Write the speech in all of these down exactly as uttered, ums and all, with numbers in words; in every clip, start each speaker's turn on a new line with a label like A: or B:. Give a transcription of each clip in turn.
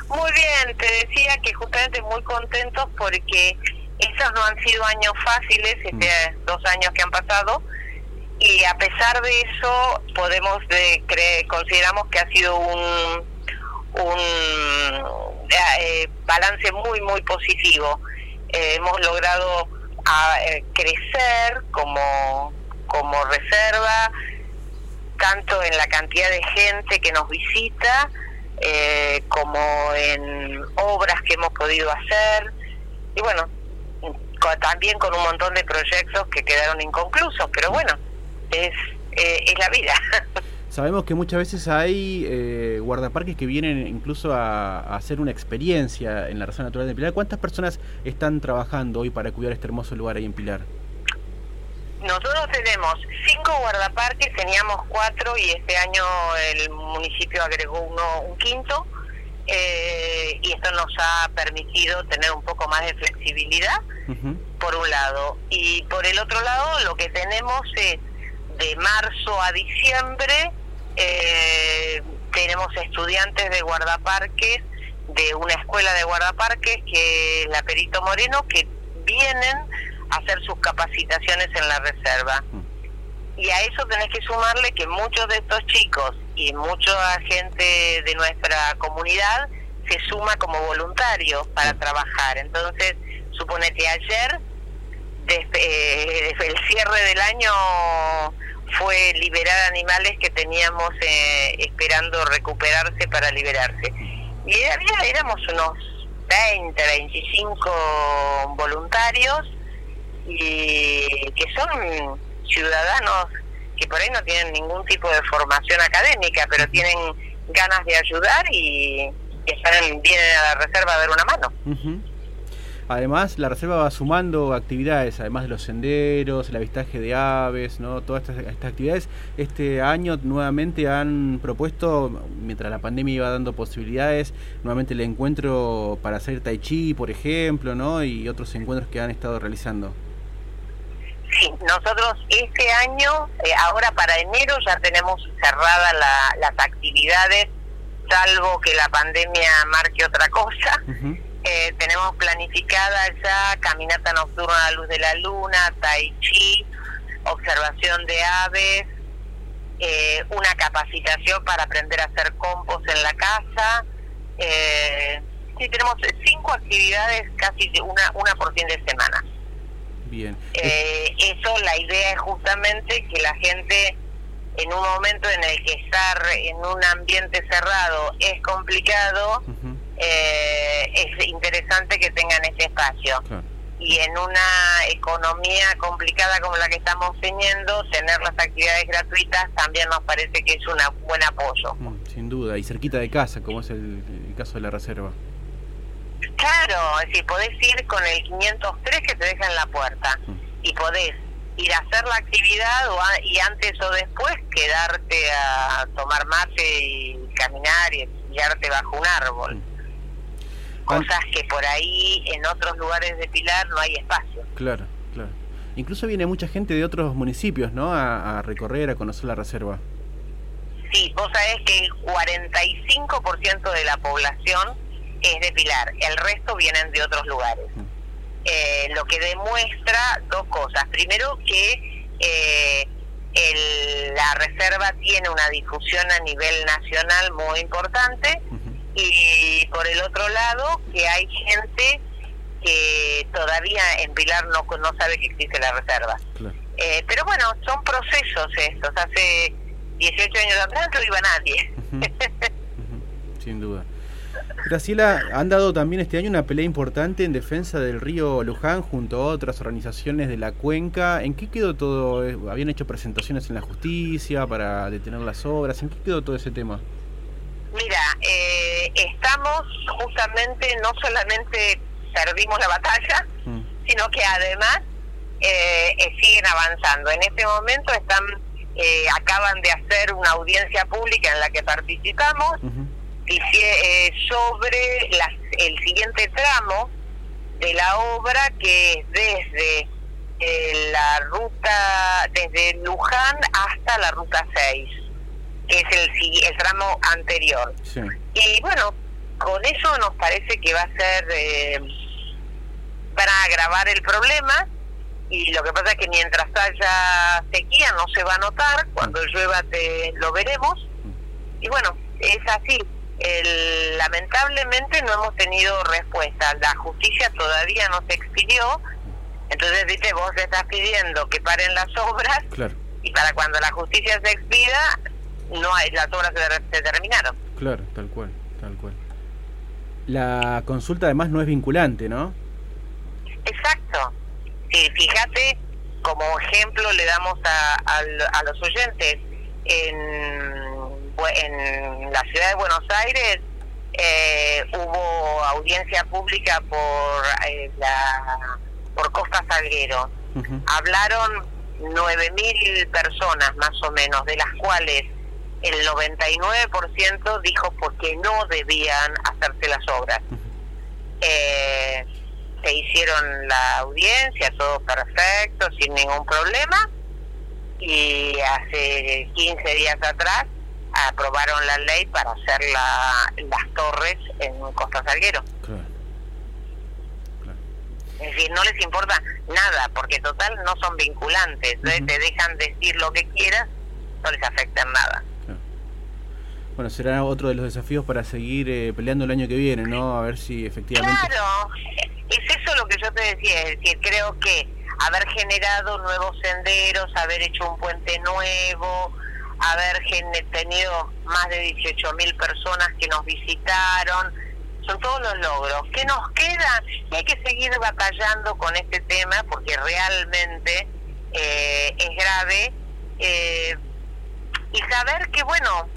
A: Muy bien, te decía que justamente muy contentos porque esos no han sido años fáciles, este, mm. dos años que han pasado, y a pesar de eso podemos de, cre, consideramos que ha sido un, un eh, balance muy muy positivo. Eh, hemos logrado a, eh, crecer como, como reserva, tanto en la cantidad de gente que nos visita, eh, como en obras que hemos podido hacer, y bueno, con, también con un montón de proyectos que quedaron inconclusos, pero bueno, es, eh, es la vida.
B: Sabemos que muchas veces hay eh, guardaparques que vienen incluso a, a hacer una experiencia en la Reserva Natural de Pilar. ¿Cuántas personas están trabajando hoy para cuidar este hermoso lugar ahí en Pilar?
A: Nosotros tenemos cinco guardaparques, teníamos cuatro y este año el municipio agregó uno, un quinto, eh, y esto nos ha permitido tener un poco más de flexibilidad, uh-huh. por un lado. Y por el otro lado, lo que tenemos es de marzo a diciembre, eh, tenemos estudiantes de guardaparques, de una escuela de guardaparques, que es la Perito Moreno, que vienen hacer sus capacitaciones en la reserva. Y a eso tenés que sumarle que muchos de estos chicos y mucha gente de nuestra comunidad se suma como voluntarios para trabajar. Entonces, suponete ayer, desde, eh, desde el cierre del año, fue liberar animales que teníamos eh, esperando recuperarse para liberarse. Y había, éramos unos veinte, veinticinco voluntarios, y que son ciudadanos que por ahí no tienen ningún tipo de formación académica, pero tienen ganas de ayudar y, y están, vienen a la reserva a dar una mano.
B: Uh-huh. Además, la reserva va sumando actividades, además de los senderos, el avistaje de aves, ¿no? Todas estas, estas actividades. Este año nuevamente han propuesto, mientras la pandemia iba dando posibilidades, nuevamente el encuentro para hacer tai chi, por ejemplo, ¿no? Y otros encuentros que han estado realizando.
A: Sí, nosotros este año, eh, ahora para enero ya tenemos cerradas la, las actividades, salvo que la pandemia marque otra cosa. Uh-huh. Eh, tenemos planificada ya caminata nocturna a la luz de la luna, tai chi, observación de aves, eh, una capacitación para aprender a hacer compost en la casa. Eh, sí, tenemos cinco actividades, casi una, una por fin de semana.
B: Bien.
A: Eh, eso, la idea es justamente que la gente, en un momento en el que estar en un ambiente cerrado es complicado, uh-huh. eh, es interesante que tengan ese espacio. Claro. Y en una economía complicada como la que estamos teniendo, tener las actividades gratuitas también nos parece que es un buen apoyo.
B: Mm, sin duda, y cerquita de casa, como es el, el caso de la reserva.
A: Claro, es decir, podés ir con el quinientos tres que te deja en la puerta, mm. y podés ir a hacer la actividad o a, y antes o después quedarte a tomar mate y caminar y quedarte bajo un árbol. Mm. Cosas que por ahí en otros lugares de Pilar no hay espacio.
B: Claro, claro. Incluso viene mucha gente de otros municipios, ¿no? A, a recorrer, a conocer la reserva.
A: Sí, vos sabés que el cuarenta y cinco por ciento de la población es de Pilar, el resto vienen de otros lugares. Mm. Eh, lo que demuestra dos cosas. Primero, que eh, el, la reserva tiene una difusión a nivel nacional muy importante. Uh-huh. Y por el otro lado, que hay gente que todavía en Pilar no, no sabe que existe la reserva. Claro. Eh, pero bueno, son procesos estos. Hace dieciocho años atrás no iba nadie.
B: Uh-huh. Uh-huh. Sin duda. Graciela, han dado también este año una pelea importante en defensa del río Luján junto a otras organizaciones de la cuenca. ¿En qué quedó todo? ¿Habían hecho presentaciones en la justicia para detener las obras? ¿En qué quedó todo ese tema?
A: Mira, eh, estamos justamente, no solamente perdimos la batalla, mm. sino que además eh, eh, siguen avanzando. En este momento están eh, acaban de hacer una audiencia pública en la que participamos, uh-huh. y, eh, sobre las, el siguiente tramo de la obra, que es desde eh, la ruta, desde Luján hasta la ruta seis, que es el, el tramo anterior. Sí. Y bueno, con eso nos parece que va a ser, eh, van a agravar el problema, y lo que pasa es que mientras haya sequía no se va a notar, cuando llueva te lo veremos, y bueno, es así. El, lamentablemente no hemos tenido respuesta, la justicia todavía no se expidió, entonces viste, vos te estás pidiendo que paren las obras,
B: claro.
A: Y para cuando la justicia se expida, no hay, las obras se, se terminaron.
B: Claro, tal cual, tal cual. La consulta además no es vinculante, ¿no?
A: Exacto. Sí, fíjate, como ejemplo le damos a, a, a los oyentes, en, en la ciudad de Buenos Aires eh, hubo audiencia pública por eh, la por Costa Salguero. Uh-huh. Hablaron nueve mil personas más o menos, de las cuales el noventa y nueve por ciento dijo porque no debían hacerse las obras. Uh-huh. Eh, se hicieron la audiencia, todo perfecto, sin ningún problema, y hace quince días atrás aprobaron la ley para hacer la, las torres en Costa Salguero. Claro. Claro. Es decir, no les importa nada, porque total no son vinculantes. Uh-huh. Te dejan decir lo que quieras, no les afecta en nada.
B: Claro. Bueno, será otro de los desafíos para seguir eh, peleando el año que viene, ¿no? A ver si efectivamente...
A: Claro, es eso lo que yo te decía, es decir, creo que haber generado nuevos senderos, haber hecho un puente nuevo, haber tenido más de dieciocho mil personas que nos visitaron, son todos los logros. ¿Qué nos queda? Y hay que seguir batallando con este tema, porque realmente eh, es grave, eh, y saber que, bueno,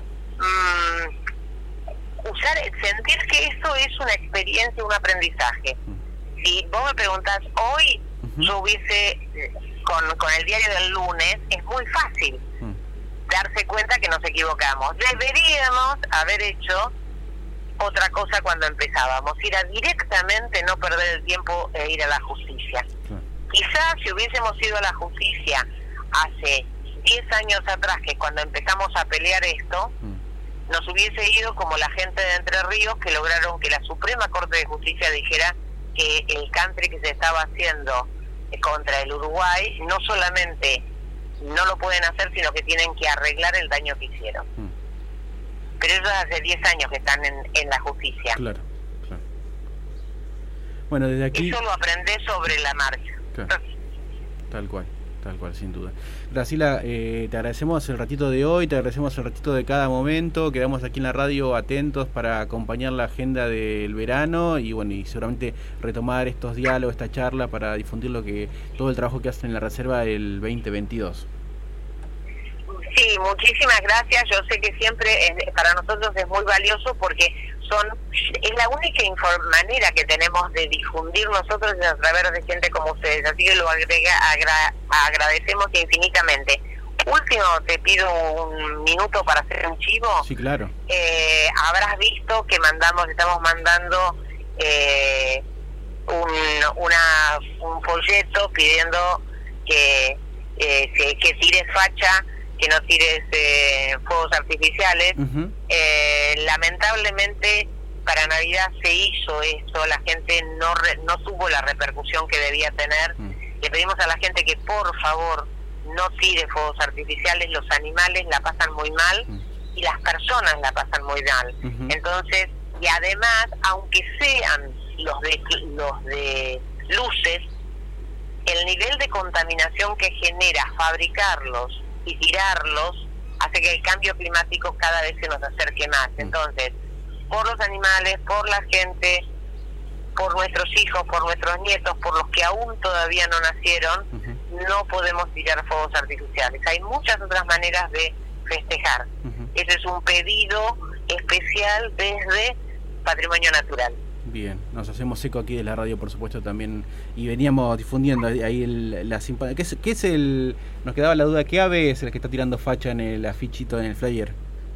A: mmm, usar, sentir que esto es una experiencia, un aprendizaje. Si vos me preguntás hoy, uh-huh. yo hubiese, con, con el diario del lunes, es muy fácil uh-huh. darse cuenta que nos equivocamos. Deberíamos haber hecho otra cosa cuando empezábamos, ir a directamente, no perder el tiempo e ir a la justicia. Uh-huh. Quizás si hubiésemos ido a la justicia hace diez años atrás, que cuando empezamos a pelear esto, uh-huh. nos hubiese ido como la gente de Entre Ríos, que lograron que la Suprema Corte de Justicia dijera que el country que se estaba haciendo contra el Uruguay no solamente no lo pueden hacer, sino que tienen que arreglar el daño que hicieron. Mm. Pero ellos hace diez años que están en, en la justicia.
B: Claro, claro. Bueno, desde aquí...
A: Eso lo aprendés sobre la marcha.
B: Claro. Tal cual. Tal cual, sin duda. Graciela, eh, te agradecemos el ratito de hoy, te agradecemos el ratito de cada momento, quedamos aquí en la radio atentos para acompañar la agenda del verano y bueno, y seguramente retomar estos diálogos, esta charla para difundir lo que todo el trabajo que hacen en la reserva del veinte veintidós.
A: Sí, muchísimas gracias. Yo sé que siempre es, para nosotros es muy valioso porque son es la única manera que tenemos de difundir nosotros a través de gente como ustedes. Así que lo agrega, agra, agradecemos infinitamente. Último, te pido un minuto para hacer un chivo.
B: Sí, claro.
A: Eh, habrás visto que mandamos, estamos mandando eh, un, una, un folleto pidiendo que, eh, que, que tires facha, que no tires eh, fuegos artificiales. Uh-huh. eh, lamentablemente para Navidad se hizo esto, la gente no re, no tuvo la repercusión que debía tener. Uh-huh. Le pedimos a la gente que por favor no tire fuegos artificiales, los animales la pasan muy mal uh-huh. y las personas la pasan muy mal. Uh-huh. Entonces, y además, aunque sean los de los de luces, el nivel de contaminación que genera fabricarlos y tirarlos hace que el cambio climático cada vez se nos acerque más. Entonces, por los animales, por la gente, por nuestros hijos, por nuestros nietos, por los que aún todavía no nacieron, uh-huh. no podemos tirar fuegos artificiales. Hay muchas otras maneras de festejar. Uh-huh. Ese es un pedido especial desde Patrimonio Natural.
B: Bien, nos hacemos eco aquí de la radio, por supuesto, también, y veníamos difundiendo ahí el, la simpatía. ¿Qué es, ¿Qué es el...? Nos quedaba la duda, ¿qué ave es el que está tirando facha en el afichito, en el flyer?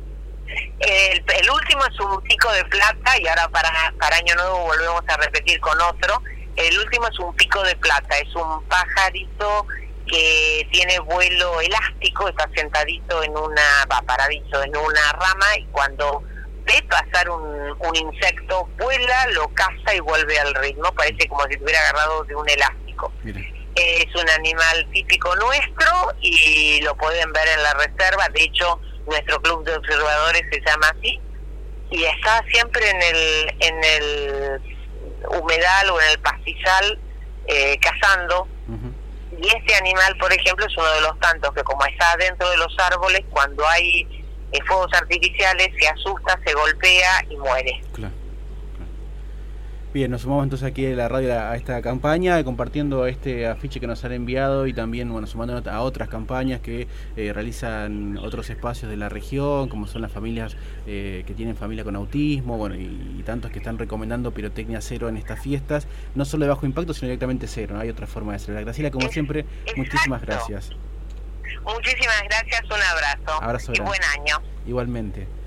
A: El, el último es un pico de plata, y ahora para, para Año Nuevo volvemos a repetir con otro. El último es un pico de plata, es un pajarito que tiene vuelo elástico, está sentadito en una, va paradito en una rama, y cuando ve pasar un, un insecto, vuela, lo caza y vuelve al ritmo, parece como si estuviera agarrado de un elástico. Mire. Es un animal típico nuestro y lo pueden ver en la reserva. De hecho, nuestro club de observadores se llama así y está siempre en el en el humedal o en el pastizal eh, cazando. Uh-huh. Y este animal, por ejemplo, es uno de los tantos que, como está dentro de los árboles, cuando hay eh, fuegos artificiales se asusta, se golpea y muere.
B: Claro. Bien, nos sumamos entonces aquí en la radio a esta campaña, compartiendo este afiche que nos han enviado y también, bueno, sumándonos a otras campañas que eh, realizan otros espacios de la región, como son las familias eh, que tienen familia con autismo, bueno, y, y tantos que están recomendando pirotecnia cero en estas fiestas, no solo de bajo impacto, sino directamente cero, ¿no? Hay otra forma de celebrar. Graciela, como siempre,
A: Exacto.
B: Muchísimas gracias.
A: Muchísimas gracias, un abrazo.
B: Abrazo
A: y
B: grande.
A: Buen año.
B: Igualmente.